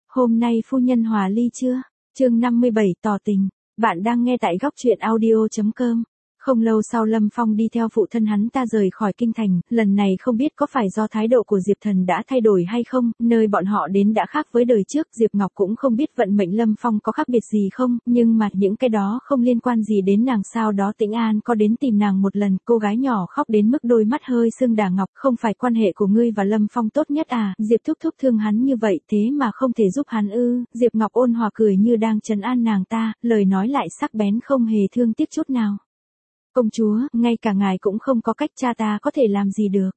Hôm nay phu nhân hòa ly chưa? Chương 57 tỏ tình. Bạn đang nghe tại góc truyện audio.com. Không lâu sau Lâm Phong đi theo phụ thân hắn ta rời khỏi kinh thành, lần này không biết có phải do thái độ của Diệp Thần đã thay đổi hay không, nơi bọn họ đến đã khác với đời trước, Diệp Ngọc cũng không biết vận mệnh Lâm Phong có khác biệt gì không, nhưng mà những cái đó không liên quan gì đến nàng. Sau đó Tĩnh An có đến tìm nàng một lần, cô gái nhỏ khóc đến mức đôi mắt hơi sưng đà. Ngọc, không phải quan hệ của ngươi và Lâm Phong tốt nhất à, Diệp thúc thúc thương hắn như vậy thế mà không thể giúp hắn ư? Diệp Ngọc ôn hòa cười như đang trấn an nàng ta, lời nói lại sắc bén không hề thương tiếc chút nào. Công chúa, ngay cả ngài cũng không có cách, cha ta có thể làm gì được.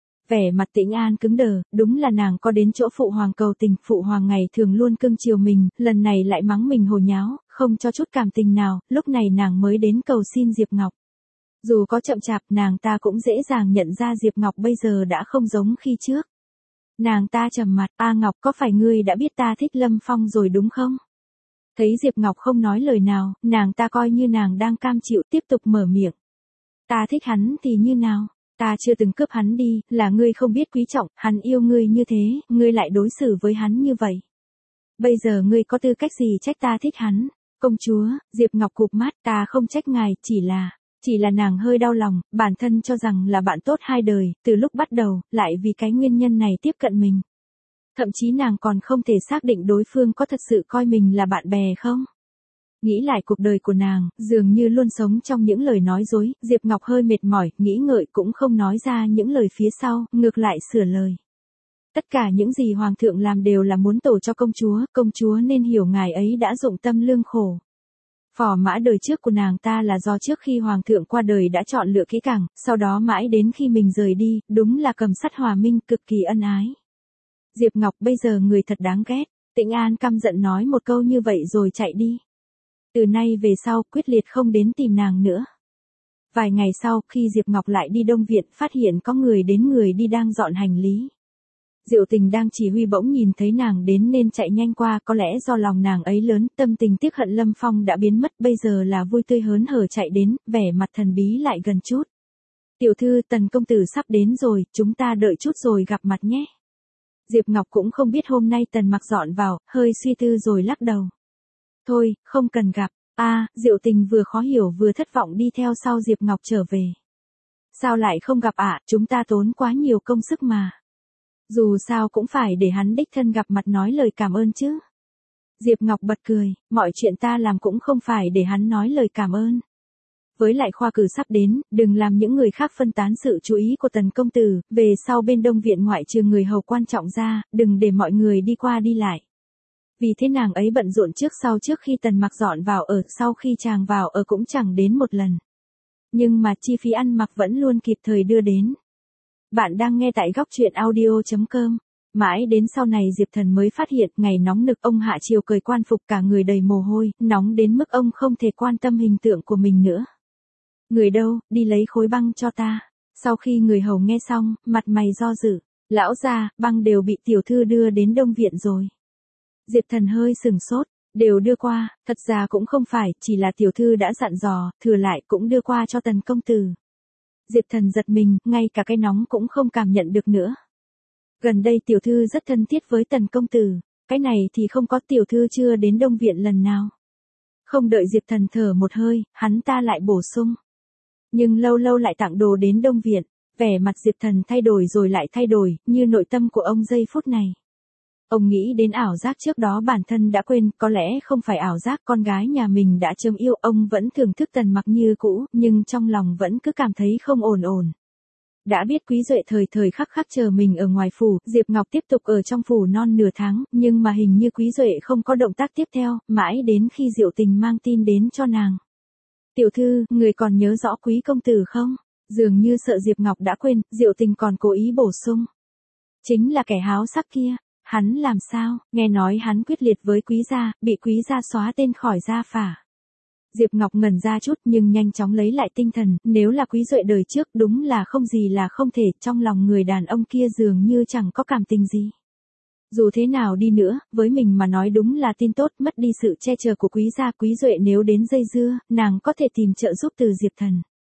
Vẻ mặt Tĩnh An cứng đờ, đúng là nàng có đến chỗ phụ hoàng cầu tình, phụ hoàng ngày thường luôn cưng chiều mình, lần này lại mắng mình hồ nháo, không cho chút cảm tình nào, lúc này nàng mới đến cầu xin Diệp Ngọc. Dù có chậm chạp, nàng ta cũng dễ dàng nhận ra Diệp Ngọc bây giờ đã không giống khi trước. Nàng ta trầm mặt, "A Ngọc, có phải ngươi đã biết ta thích Lâm Phong rồi đúng không?" Thấy Diệp Ngọc không nói lời nào, nàng ta coi như nàng đang cam chịu, tiếp tục mở miệng. "Ta thích hắn thì như nào? Ta chưa từng cướp hắn đi, là ngươi không biết quý trọng, hắn yêu ngươi như thế, ngươi lại đối xử với hắn như vậy. Bây giờ ngươi có tư cách gì trách ta thích hắn?" "Công chúa," Diệp Ngọc cụp mắt, "ta không trách ngài, chỉ là nàng hơi đau lòng, bản thân cho rằng là bạn tốt hai đời, từ lúc bắt đầu, lại vì cái nguyên nhân này tiếp cận mình. Thậm chí nàng còn không thể xác định đối phương có thật sự coi mình là bạn bè không." Nghĩ lại cuộc đời của nàng, dường như luôn sống trong những lời nói dối, Diệp Ngọc hơi mệt mỏi, nghĩ ngợi cũng không nói ra những lời phía sau, ngược lại sửa lời. "Tất cả những gì hoàng thượng làm đều là muốn tổ cho công chúa nên hiểu ngài ấy đã dụng tâm lương khổ. Phò mã đời trước của nàng ta là do trước khi hoàng thượng qua đời đã chọn lựa kỹ càng, sau đó mãi đến khi mình rời đi, đúng là cầm sắt hòa minh, cực kỳ ân ái. Diệp Ngọc, bây giờ người thật đáng ghét." Tĩnh An căm giận nói một câu như vậy rồi chạy đi. Từ nay về sau, quyết liệt không đến tìm nàng nữa. Vài ngày sau, khi Diệp Ngọc lại đi Đông Viện, phát hiện có người đến người đi đang dọn hành lý. Diệu Tình đang chỉ huy bỗng nhìn thấy nàng đến nên chạy nhanh qua, có lẽ do lòng nàng ấy lớn, tâm tình tiếc hận Lâm Phong đã biến mất, bây giờ là vui tươi hớn hở chạy đến, vẻ mặt thần bí lại gần chút. "Tiểu thư, Tần công tử sắp đến rồi, chúng ta đợi chút rồi gặp mặt nhé." Diệp Ngọc cũng không biết hôm nay Tần Mặc dọn vào, hơi suy tư rồi lắc đầu. "Thôi, không cần gặp." Diệu Tình vừa khó hiểu vừa thất vọng đi theo sau Diệp Ngọc trở về. "Sao lại không gặp ạ, chúng ta tốn quá nhiều công sức mà." "Dù sao cũng phải để hắn đích thân gặp mặt nói lời cảm ơn chứ." Diệp Ngọc bật cười, "Mọi chuyện ta làm cũng không phải để hắn nói lời cảm ơn. Với lại khoa cử sắp đến, đừng làm những người khác phân tán sự chú ý của Tần công tử, về sau bên Đông Viện ngoại trừ người hầu quan trọng ra, đừng để mọi người đi qua đi lại." Vì thế nàng ấy bận rộn trước sau, trước khi Tần Mặc dọn vào ở, sau khi chàng vào ở cũng chẳng đến một lần. Nhưng mà chi phí ăn mặc vẫn luôn kịp thời đưa đến. Bạn đang nghe tại góc truyện audio.com. Mãi đến sau này Diệp Thần mới phát hiện, ngày nóng nực ông hạ chiều cởi quan phục cả người đầy mồ hôi, nóng đến mức ông không thể quan tâm hình tượng của mình nữa. "Người đâu, đi lấy khối băng cho ta." Sau khi người hầu nghe xong, mặt mày do dự. "Lão gia, băng đều bị tiểu thư đưa đến Đông Viện rồi." Diệp Thần hơi sừng sốt, "Đều đưa qua?" "Thật ra cũng không phải, chỉ là tiểu thư đã dặn dò, thừa lại cũng đưa qua cho Tần công tử." Diệp Thần giật mình, ngay cả cái nóng cũng không cảm nhận được nữa. "Gần đây tiểu thư rất thân thiết với Tần công tử." "Cái này thì không có, tiểu thư chưa đến Đông Viện lần nào." Không đợi Diệp Thần thở một hơi, hắn ta lại bổ sung. "Nhưng lâu lâu lại tặng đồ đến Đông Viện." Vẻ mặt Diệp Thần thay đổi rồi lại thay đổi, như nội tâm của ông giây phút này. Ông nghĩ đến ảo giác trước đó bản thân đã quên, có lẽ không phải ảo giác, con gái nhà mình đã châm yêu, ông vẫn thưởng thức Tần Mặc như cũ, nhưng trong lòng vẫn cứ cảm thấy không ổn ổn. Đã biết Quý Duệ thời thời khắc khắc chờ mình ở ngoài phủ, Diệp Ngọc tiếp tục ở trong phủ non nửa tháng, nhưng mà hình như Quý Duệ không có động tác tiếp theo, mãi đến khi Diệu Tình mang tin đến cho nàng. "Tiểu thư, người còn nhớ rõ Quý công tử không?" Dường như sợ Diệp Ngọc đã quên, Diệu Tình còn cố ý bổ sung. "Chính là kẻ háo sắc kia. Hắn làm sao?" "Nghe nói hắn quyết liệt với Quý gia, bị Quý gia xóa tên khỏi gia phả." Diệp Ngọc ngẩn ra chút nhưng nhanh chóng lấy lại tinh thần, nếu là Quý Duệ đời trước đúng là không gì là không thể, trong lòng người đàn ông kia dường như chẳng có cảm tình gì. Dù thế nào đi nữa, với mình mà nói đúng là tin tốt, mất đi sự che chở của Quý gia, Quý Duệ nếu đến dây dưa, nàng có thể tìm trợ giúp từ Diệp Thần.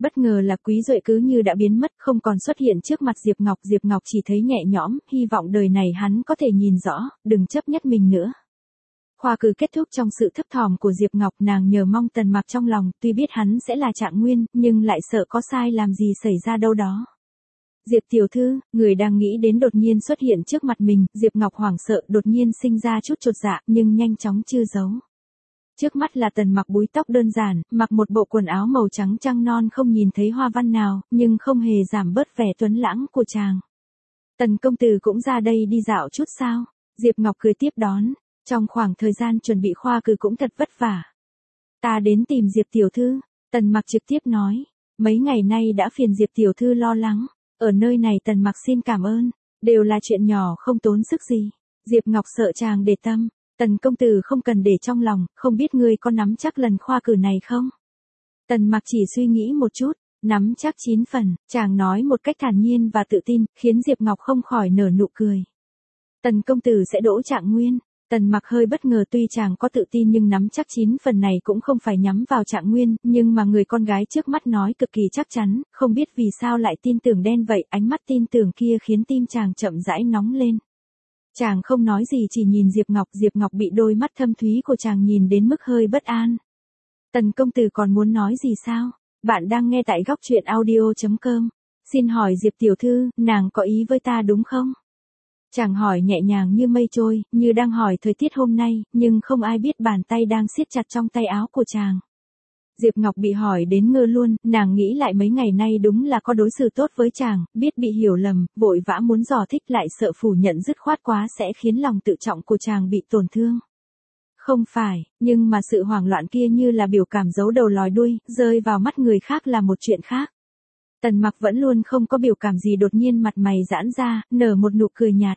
Bất ngờ là Quý Duệ cứ như đã biến mất, không còn xuất hiện trước mặt Diệp Ngọc chỉ thấy nhẹ nhõm, hy vọng đời này hắn có thể nhìn rõ, đừng chấp nhất mình nữa. Khoa cử kết thúc trong sự thấp thỏm của Diệp Ngọc, nàng nhờ mong Tần Mặc trong lòng, tuy biết hắn sẽ là Trạng Nguyên, nhưng lại sợ có sai làm gì xảy ra đâu đó. Diệp tiểu thư, người đang nghĩ đến đột nhiên xuất hiện trước mặt mình, Diệp Ngọc hoảng sợ, đột nhiên sinh ra chút chột dạ, nhưng nhanh chóng chưa giấu. Trước mắt là Tần Mặc búi tóc đơn giản, mặc một bộ quần áo màu trắng trăng non không nhìn thấy hoa văn nào, nhưng không hề giảm bớt vẻ tuấn lãng của chàng. Tần công tử cũng ra đây đi dạo chút sao? Diệp Ngọc cười tiếp đón, trong khoảng thời gian chuẩn bị khoa cử cũng thật vất vả. Ta đến tìm Diệp tiểu thư, Tần Mặc trực tiếp nói, mấy ngày nay đã phiền Diệp tiểu thư lo lắng, ở nơi này Tần Mặc xin cảm ơn, đều là chuyện nhỏ không tốn sức gì. Diệp Ngọc sợ chàng để tâm. Tần công tử không cần để trong lòng, không biết ngươi có nắm chắc lần khoa cử này không? Tần Mặc chỉ suy nghĩ một chút, nắm chắc 9 phần, chàng nói một cách thản nhiên và tự tin, khiến Diệp Ngọc không khỏi nở nụ cười. Tần công tử sẽ đỗ Trạng Nguyên. Tần Mặc hơi bất ngờ, tuy chàng có tự tin nhưng nắm chắc 9 phần này cũng không phải nhắm vào Trạng Nguyên, nhưng mà người con gái trước mắt nói cực kỳ chắc chắn, không biết vì sao lại tin tưởng đen vậy, ánh mắt tin tưởng kia khiến tim chàng chậm rãi nóng lên. Chàng không nói gì chỉ nhìn Diệp Ngọc bị đôi mắt thâm thúy của chàng nhìn đến mức hơi bất an. Tần công tử còn muốn nói gì sao? Bạn đang nghe tại góc truyện audio.com. Xin hỏi Diệp tiểu thư, nàng có ý với ta đúng không? Chàng hỏi nhẹ nhàng như mây trôi, như đang hỏi thời tiết hôm nay, nhưng không ai biết bàn tay đang siết chặt trong tay áo của chàng. Diệp Ngọc bị hỏi đến ngơ luôn, nàng nghĩ lại mấy ngày nay đúng là có đối xử tốt với chàng, biết bị hiểu lầm, vội vã muốn dò thích lại sợ phủ nhận dứt khoát quá sẽ khiến lòng tự trọng của chàng bị tổn thương. Không phải, nhưng mà sự hoảng loạn kia như là biểu cảm giấu đầu lòi đuôi, rơi vào mắt người khác là một chuyện khác. Tần Mặc vẫn luôn không có biểu cảm gì, đột nhiên mặt mày giãn ra, nở một nụ cười nhạt.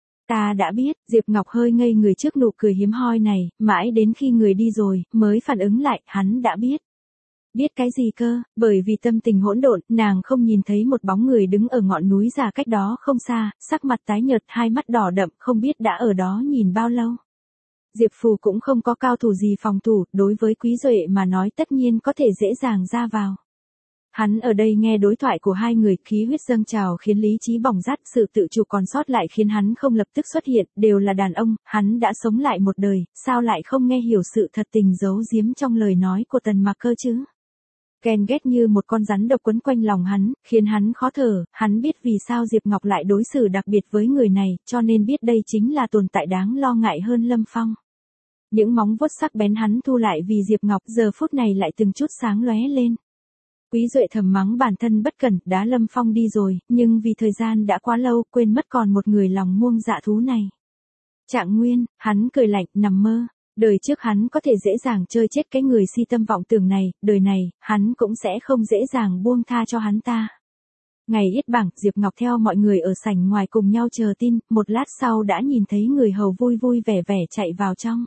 Ta đã biết, Diệp Ngọc hơi ngây người trước nụ cười hiếm hoi này, mãi đến khi người đi rồi, mới phản ứng lại, hắn đã biết. Biết cái gì cơ, bởi vì tâm tình hỗn độn, nàng không nhìn thấy một bóng người đứng ở ngọn núi già cách đó không xa, sắc mặt tái nhợt, hai mắt đỏ đậm, không biết đã ở đó nhìn bao lâu. Diệp Phù cũng không có cao thủ gì phòng thủ, đối với Quý Duệ mà nói tất nhiên có thể dễ dàng ra vào. Hắn ở đây nghe đối thoại của hai người, khí huyết dâng trào khiến lý trí bỏng rát, sự tự chủ còn sót lại khiến hắn không lập tức xuất hiện, đều là đàn ông, hắn đã sống lại một đời, sao lại không nghe hiểu sự thật tình giấu giếm trong lời nói của Tần Mặc cơ chứ? Ghen ghét như một con rắn độc quấn quanh lòng hắn, khiến hắn khó thở, hắn biết vì sao Diệp Ngọc lại đối xử đặc biệt với người này, cho nên biết đây chính là tồn tại đáng lo ngại hơn Lâm Phong. Những móng vuốt sắc bén hắn thu lại vì Diệp Ngọc giờ phút này lại từng chút sáng lóe lên. Quý Duệ thầm mắng bản thân bất cẩn, đã Lâm Phong đi rồi, nhưng vì thời gian đã quá lâu, quên mất còn một người lòng muông dạ thú này. Trạng Nguyên, hắn cười lạnh, nằm mơ. Đời trước hắn có thể dễ dàng chơi chết cái người si tâm vọng tưởng này, đời này, hắn cũng sẽ không dễ dàng buông tha cho hắn ta. Ngày yết bảng, Diệp Ngọc theo mọi người ở sảnh ngoài cùng nhau chờ tin, một lát sau đã nhìn thấy người hầu vui vui vẻ vẻ chạy vào trong.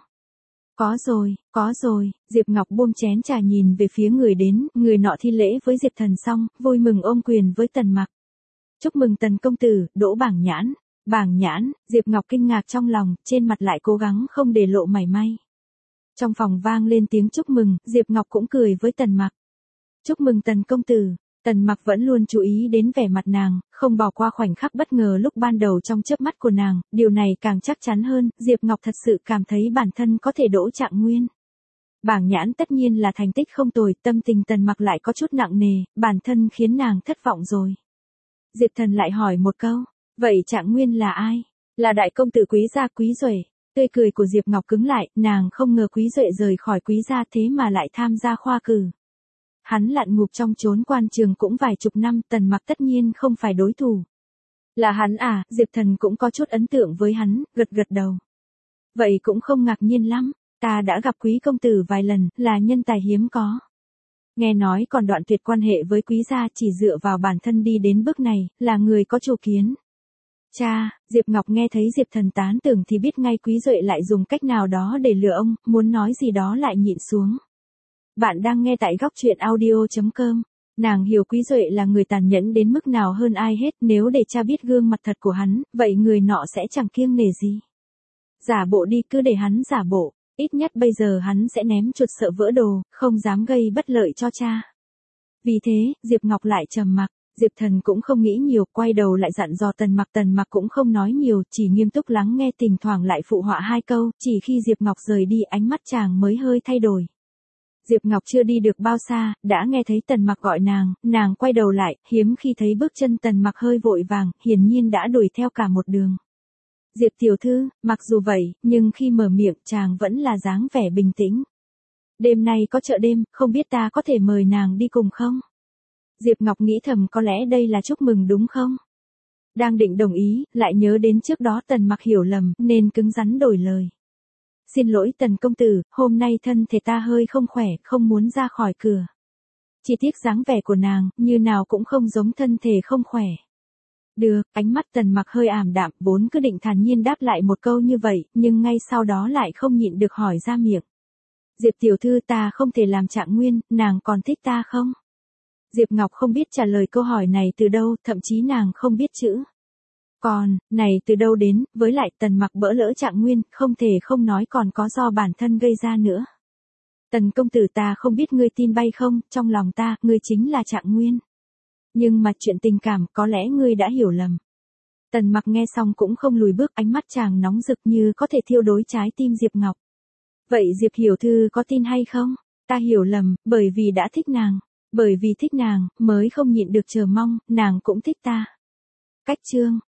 Có rồi, Diệp Ngọc buông chén trà nhìn về phía người đến, người nọ thi lễ với Diệp Thần xong, vui mừng ôm quyền với Tần Mặc. Chúc mừng Tần công tử, đỗ bảng nhãn. Bảng nhãn, Diệp Ngọc kinh ngạc trong lòng, trên mặt lại cố gắng không để lộ mảy may. Trong phòng vang lên tiếng chúc mừng, Diệp Ngọc cũng cười với Tần Mặc. Chúc mừng Tần công tử. Tần Mặc vẫn luôn chú ý đến vẻ mặt nàng, không bỏ qua khoảnh khắc bất ngờ lúc ban đầu trong chớp mắt của nàng, điều này càng chắc chắn hơn, Diệp Ngọc thật sự cảm thấy bản thân có thể đỗ Trạng Nguyên. Bảng nhãn tất nhiên là thành tích không tồi, tâm tình Tần Mặc lại có chút nặng nề, bản thân khiến nàng thất vọng rồi. Diệp Thần lại hỏi một câu, vậy Trạng Nguyên là ai? Là đại công tử Quý gia Quý Duệ. Tươi cười của Diệp Ngọc cứng lại, nàng không ngờ Quý Duệ rời khỏi Quý gia thế mà lại tham gia khoa cử. Hắn lặn ngục trong chốn quan trường cũng vài chục năm, Tần Mặc tất nhiên không phải đối thủ. Là hắn à? Diệp Thần cũng có chút ấn tượng với hắn, gật gật đầu. Vậy cũng không ngạc nhiên lắm, ta đã gặp Quý công tử vài lần, là nhân tài hiếm có. Nghe nói còn đoạn tuyệt quan hệ với Quý gia, chỉ dựa vào bản thân đi đến bước này, là người có chủ kiến. Cha, Diệp Ngọc nghe thấy Diệp Thần tán tưởng thì biết ngay Quý Duệ lại dùng cách nào đó để lừa ông, muốn nói gì đó lại nhịn xuống. Bạn đang nghe tại góc truyện audio.com. Nàng hiểu Quý Duệ là người tàn nhẫn đến mức nào hơn ai hết, nếu để cha biết gương mặt thật của hắn, vậy người nọ sẽ chẳng kiêng nể gì. Giả bộ đi, cứ để hắn giả bộ, ít nhất bây giờ hắn sẽ ném chuột sợ vỡ đồ, không dám gây bất lợi cho cha. Vì thế, Diệp Ngọc lại trầm mặc. Diệp Thần cũng không nghĩ nhiều, quay đầu lại dặn dò Tần Mặc cũng không nói nhiều, chỉ nghiêm túc lắng nghe, thỉnh thoảng lại phụ họa hai câu, chỉ khi Diệp Ngọc rời đi ánh mắt chàng mới hơi thay đổi. Diệp Ngọc chưa đi được bao xa, đã nghe thấy Tần Mặc gọi nàng quay đầu lại, hiếm khi thấy bước chân Tần Mặc hơi vội vàng, hiển nhiên đã đuổi theo cả một đường. Diệp tiểu thư, mặc dù vậy, nhưng khi mở miệng chàng vẫn là dáng vẻ bình tĩnh. Đêm nay có chợ đêm, không biết ta có thể mời nàng đi cùng không? Diệp Ngọc nghĩ thầm có lẽ đây là chúc mừng đúng không? Đang định đồng ý, lại nhớ đến trước đó Tần Mặc hiểu lầm, nên cứng rắn đổi lời. Xin lỗi Tần công tử, hôm nay thân thể ta hơi không khỏe, không muốn ra khỏi cửa. Chỉ tiếc dáng vẻ của nàng, như nào cũng không giống thân thể không khỏe. Được, ánh mắt Tần Mặc hơi ảm đạm, vốn cứ định thản nhiên đáp lại một câu như vậy, nhưng ngay sau đó lại không nhịn được hỏi ra miệng. Diệp tiểu thư, ta không thể làm Trạng Nguyên, nàng còn thích ta không? Diệp Ngọc không biết trả lời câu hỏi này từ đâu, thậm chí nàng không biết chữ. Còn, này từ đâu đến, với lại Tần Mặc bỡ lỡ Trạng Nguyên, không thể không nói còn có do bản thân gây ra nữa. Tần công tử, ta không biết ngươi tin bay không, trong lòng ta, ngươi chính là Trạng Nguyên. Nhưng mà chuyện tình cảm, có lẽ ngươi đã hiểu lầm. Tần Mặc nghe xong cũng không lùi bước, ánh mắt chàng nóng rực như có thể thiêu đốt trái tim Diệp Ngọc. Vậy Diệp hiểu thư có tin hay không? Ta hiểu lầm, bởi vì đã thích nàng. Bởi vì thích nàng, mới không nhịn được chờ mong, nàng cũng thích ta. Cách chương